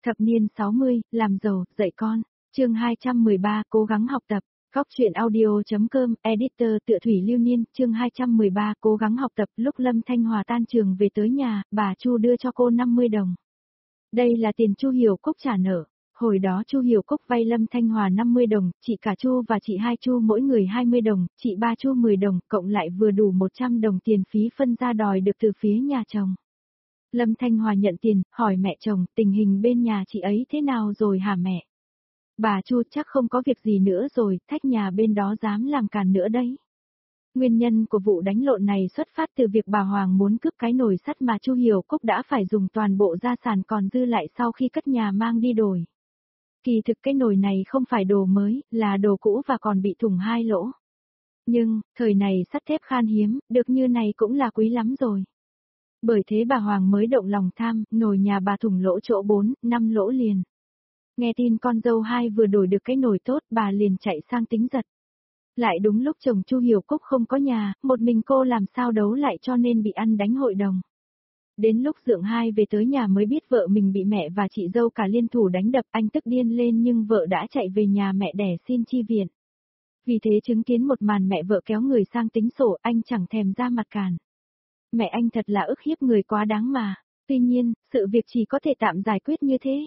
Thập niên 60, làm giàu, dạy con. Chương 213, cố gắng học tập. Góc truyện audio.com, editor Tựa Thủy Lưu Niên, chương 213, cố gắng học tập. Lúc Lâm Thanh Hòa tan trường về tới nhà, bà Chu đưa cho cô 50 đồng. Đây là tiền Chu Hiểu Cúc trả nợ. Hồi đó Chu Hiểu Cúc vay Lâm Thanh Hòa 50 đồng, chị cả Chu và chị hai Chu mỗi người 20 đồng, chị ba Chu 10 đồng, cộng lại vừa đủ 100 đồng tiền phí phân ra đòi được từ phía nhà chồng. Lâm Thanh Hòa nhận tiền, hỏi mẹ chồng, tình hình bên nhà chị ấy thế nào rồi hả mẹ? Bà Chu chắc không có việc gì nữa rồi, thách nhà bên đó dám làm càn nữa đấy. Nguyên nhân của vụ đánh lộn này xuất phát từ việc bà Hoàng muốn cướp cái nồi sắt mà Chu Hiểu Cúc đã phải dùng toàn bộ gia sản còn dư lại sau khi cất nhà mang đi đổi. Kỳ thực cái nồi này không phải đồ mới, là đồ cũ và còn bị thủng 2 lỗ. Nhưng, thời này sắt thép khan hiếm, được như này cũng là quý lắm rồi. Bởi thế bà Hoàng mới động lòng tham, nồi nhà bà thủng lỗ chỗ 4, 5 lỗ liền. Nghe tin con dâu hai vừa đổi được cái nồi tốt, bà liền chạy sang tính giật. Lại đúng lúc chồng Chu Hiểu Cúc không có nhà, một mình cô làm sao đấu lại cho nên bị ăn đánh hội đồng. Đến lúc Dượng Hai về tới nhà mới biết vợ mình bị mẹ và chị dâu cả liên thủ đánh đập, anh tức điên lên nhưng vợ đã chạy về nhà mẹ đẻ xin chi viện. Vì thế chứng kiến một màn mẹ vợ kéo người sang tính sổ, anh chẳng thèm ra mặt càn. Mẹ anh thật là ức hiếp người quá đáng mà, tuy nhiên, sự việc chỉ có thể tạm giải quyết như thế.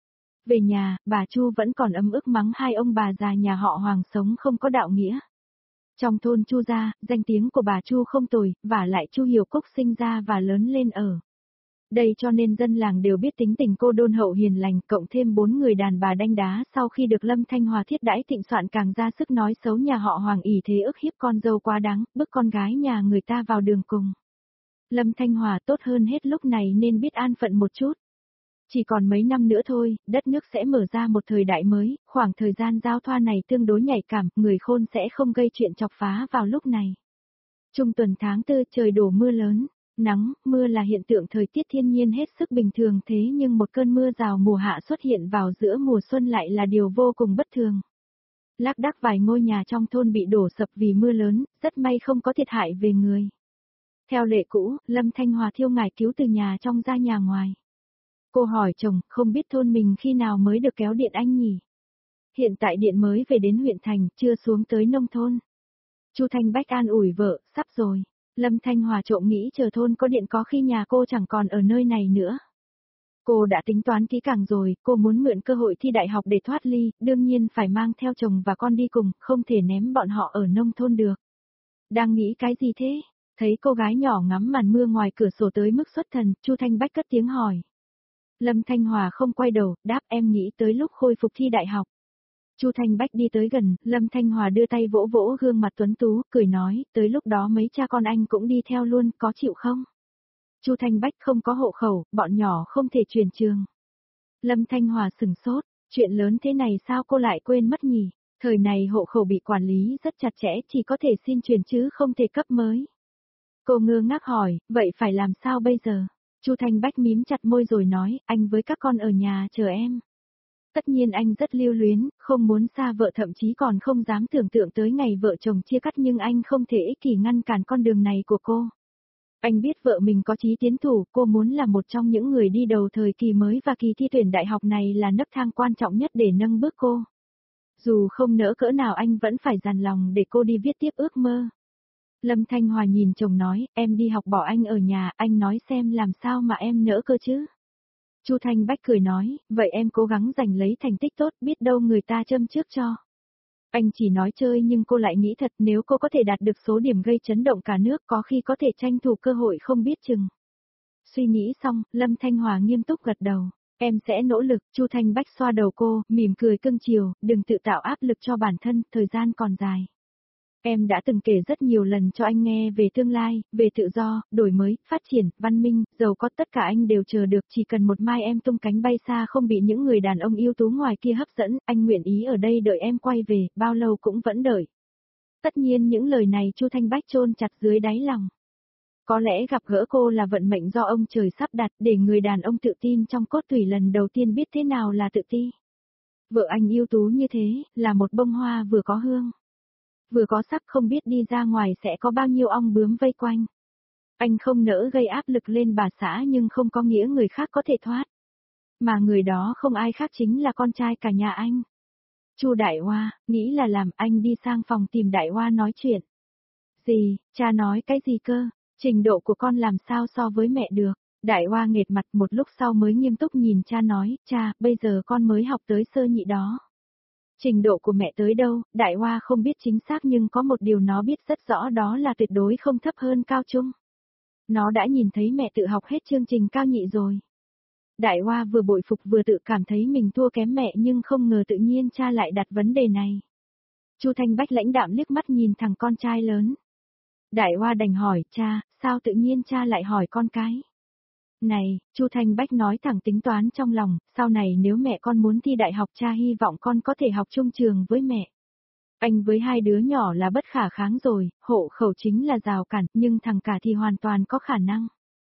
Về nhà, bà Chu vẫn còn ấm ức mắng hai ông bà già nhà họ Hoàng sống không có đạo nghĩa. Trong thôn Chu gia, danh tiếng của bà Chu không tồi, vả lại Chu Hiểu Cúc sinh ra và lớn lên ở đây cho nên dân làng đều biết tính tình cô đôn hậu hiền lành, cộng thêm 4 người đàn bà đanh đá sau khi được Lâm Thanh Hòa thiết đãi thịnh soạn càng ra sức nói xấu nhà họ Hoàng ỷ thế ức hiếp con dâu quá đáng, bức con gái nhà người ta vào đường cùng. Lâm Thanh Hòa tốt hơn hết lúc này nên biết an phận một chút. Chỉ còn mấy năm nữa thôi, đất nước sẽ mở ra một thời đại mới, khoảng thời gian giao thoa này tương đối nhạy cảm, người khôn sẽ không gây chuyện chọc phá vào lúc này. Trung tuần tháng 4 trời đổ mưa lớn, nắng, mưa là hiện tượng thời tiết thiên nhiên hết sức bình thường thế nhưng một cơn mưa rào mùa hạ xuất hiện vào giữa mùa xuân lại là điều vô cùng bất thường. Lác đác vài ngôi nhà trong thôn bị đổ sập vì mưa lớn, rất may không có thiệt hại về người. Theo lệ cũ, Lâm Thanh Hòa thiêu ngải cứu từ nhà trong ra nhà ngoài. Cô hỏi chồng, không biết thôn mình khi nào mới được kéo điện anh nhỉ? Hiện tại điện mới về đến huyện thành, chưa xuống tới nông thôn. Chu Thanh Bách an ủi vợ, sắp rồi. Lâm Thanh Hòa trộm nghĩ chờ thôn có điện có khi nhà cô chẳng còn ở nơi này nữa. Cô đã tính toán kỹ càng rồi, cô muốn mượn cơ hội thi đại học để thoát ly, đương nhiên phải mang theo chồng và con đi cùng, không thể ném bọn họ ở nông thôn được. Đang nghĩ cái gì thế? Thấy cô gái nhỏ ngắm màn mưa ngoài cửa sổ tới mức xuất thần, Chu Thanh Bách cất tiếng hỏi. Lâm Thanh Hòa không quay đầu, đáp em nghĩ tới lúc khôi phục thi đại học. Chu Thanh Bách đi tới gần, Lâm Thanh Hòa đưa tay vỗ vỗ gương mặt tuấn tú, cười nói, tới lúc đó mấy cha con anh cũng đi theo luôn, có chịu không? Chu Thanh Bách không có hộ khẩu, bọn nhỏ không thể chuyển trường. Lâm Thanh Hòa sừng sốt, chuyện lớn thế này sao cô lại quên mất nhỉ? Thời này hộ khẩu bị quản lý rất chặt chẽ, chỉ có thể xin chuyển chứ không thể cấp mới. Cô ngơ ngác hỏi, vậy phải làm sao bây giờ? Chu Thanh Bách mím chặt môi rồi nói, anh với các con ở nhà chờ em. Tất nhiên anh rất lưu luyến, không muốn xa vợ thậm chí còn không dám tưởng tượng tới ngày vợ chồng chia cắt nhưng anh không thể ích kỷ ngăn cản con đường này của cô. Anh biết vợ mình có chí tiến thủ, cô muốn là một trong những người đi đầu thời kỳ mới và kỳ thi tuyển đại học này là nấc thang quan trọng nhất để nâng bước cô. Dù không nỡ cỡ nào anh vẫn phải dằn lòng để cô đi viết tiếp ước mơ. Lâm Thanh Hòa nhìn chồng nói, em đi học bỏ anh ở nhà, anh nói xem làm sao mà em nỡ cơ chứ. Chu Thanh Bách cười nói, vậy em cố gắng giành lấy thành tích tốt, biết đâu người ta châm trước cho. Anh chỉ nói chơi nhưng cô lại nghĩ thật, nếu cô có thể đạt được số điểm gây chấn động cả nước có khi có thể tranh thủ cơ hội không biết chừng. Suy nghĩ xong, Lâm Thanh Hòa nghiêm túc gật đầu, em sẽ nỗ lực. Chu Thanh Bách xoa đầu cô, mỉm cười cưng chiều, đừng tự tạo áp lực cho bản thân, thời gian còn dài. Em đã từng kể rất nhiều lần cho anh nghe về tương lai, về tự do, đổi mới, phát triển, văn minh, giàu có tất cả anh đều chờ được, chỉ cần một mai em tung cánh bay xa không bị những người đàn ông ưu tú ngoài kia hấp dẫn, anh nguyện ý ở đây đợi em quay về, bao lâu cũng vẫn đợi. Tất nhiên những lời này Chu Thanh Bách chôn chặt dưới đáy lòng. Có lẽ gặp gỡ cô là vận mệnh do ông trời sắp đặt để người đàn ông tự tin trong cốt tủy lần đầu tiên biết thế nào là tự ti. Vợ anh ưu tú như thế, là một bông hoa vừa có hương. Vừa có sắc không biết đi ra ngoài sẽ có bao nhiêu ong bướm vây quanh. Anh không nỡ gây áp lực lên bà xã nhưng không có nghĩa người khác có thể thoát. Mà người đó không ai khác chính là con trai cả nhà anh. Chu Đại Hoa, nghĩ là làm anh đi sang phòng tìm Đại Hoa nói chuyện. Gì, cha nói cái gì cơ, trình độ của con làm sao so với mẹ được. Đại Hoa nghệt mặt một lúc sau mới nghiêm túc nhìn cha nói, cha, bây giờ con mới học tới sơ nhị đó. Trình độ của mẹ tới đâu, Đại Hoa không biết chính xác nhưng có một điều nó biết rất rõ đó là tuyệt đối không thấp hơn cao trung. Nó đã nhìn thấy mẹ tự học hết chương trình cao nhị rồi. Đại Hoa vừa bội phục vừa tự cảm thấy mình thua kém mẹ nhưng không ngờ tự nhiên cha lại đặt vấn đề này. Chu Thanh Bách lãnh đạm liếc mắt nhìn thằng con trai lớn. Đại Hoa đành hỏi, cha, sao tự nhiên cha lại hỏi con cái? Này, Chu Thanh Bách nói thẳng tính toán trong lòng, sau này nếu mẹ con muốn thi đại học cha hy vọng con có thể học chung trường với mẹ. Anh với hai đứa nhỏ là bất khả kháng rồi, hộ khẩu chính là rào cản, nhưng thằng cả thì hoàn toàn có khả năng.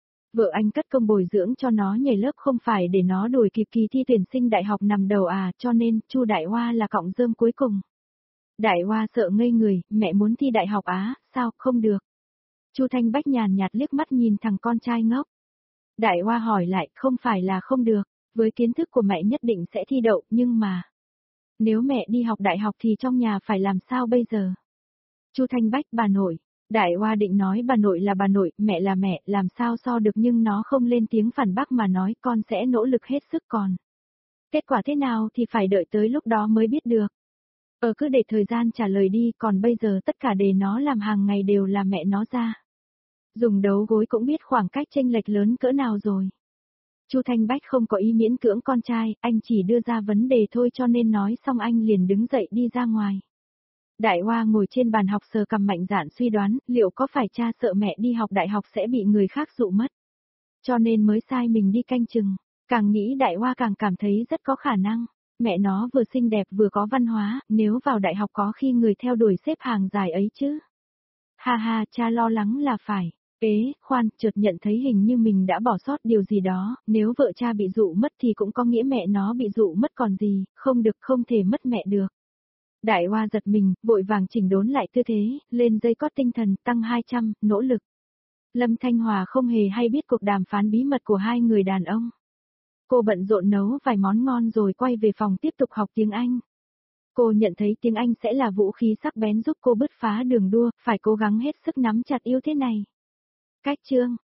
Vợ anh cất công bồi dưỡng cho nó nhảy lớp không phải để nó đuổi kịp kỳ thi tuyển sinh đại học nằm đầu à, cho nên Chu Đại Hoa là cọng rơm cuối cùng. Đại Hoa sợ ngây người, mẹ muốn thi đại học á, sao, không được. Chu Thanh Bách nhàn nhạt liếc mắt nhìn thằng con trai ngốc. Đại Hoa hỏi lại, không phải là không được, với kiến thức của mẹ nhất định sẽ thi đậu, nhưng mà... Nếu mẹ đi học đại học thì trong nhà phải làm sao bây giờ? Chu Thanh Bách, bà nội. Đại Hoa định nói bà nội là bà nội, mẹ là mẹ, làm sao so được nhưng nó không lên tiếng phản bác mà nói con sẽ nỗ lực hết sức còn. Kết quả thế nào thì phải đợi tới lúc đó mới biết được. Cứ để thời gian trả lời đi, còn bây giờ tất cả đề nó làm hàng ngày đều là mẹ nó ra. Dùng đấu gối cũng biết khoảng cách chênh lệch lớn cỡ nào rồi. Chu Thanh Bách không có ý miễn cưỡng con trai, anh chỉ đưa ra vấn đề thôi cho nên nói xong anh liền đứng dậy đi ra ngoài. Đại Hoa ngồi trên bàn học sờ cằm mạnh dạn suy đoán, liệu có phải cha sợ mẹ đi học đại học sẽ bị người khác dụ mất. Cho nên mới sai mình đi canh chừng, càng nghĩ Đại Hoa càng cảm thấy rất có khả năng. Mẹ nó vừa xinh đẹp vừa có văn hóa, nếu vào đại học có khi người theo đuổi xếp hàng dài ấy chứ. Ha ha, cha lo lắng là phải. Khoan, chợt nhận thấy hình như mình đã bỏ sót điều gì đó, nếu vợ cha bị dụ mất thì cũng có nghĩa mẹ nó bị dụ mất còn gì, không được, không thể mất mẹ được. Đại Hoa giật mình, vội vàng chỉnh đốn lại tư thế, lên dây cót tinh thần, tăng 200, nỗ lực. Lâm Thanh Hòa không hề hay biết cuộc đàm phán bí mật của hai người đàn ông. Cô bận rộn nấu vài món ngon rồi quay về phòng tiếp tục học tiếng Anh. Cô nhận thấy tiếng Anh sẽ là vũ khí sắc bén giúp cô bứt phá đường đua, phải cố gắng hết sức nắm chặt ưu thế này. Cách chương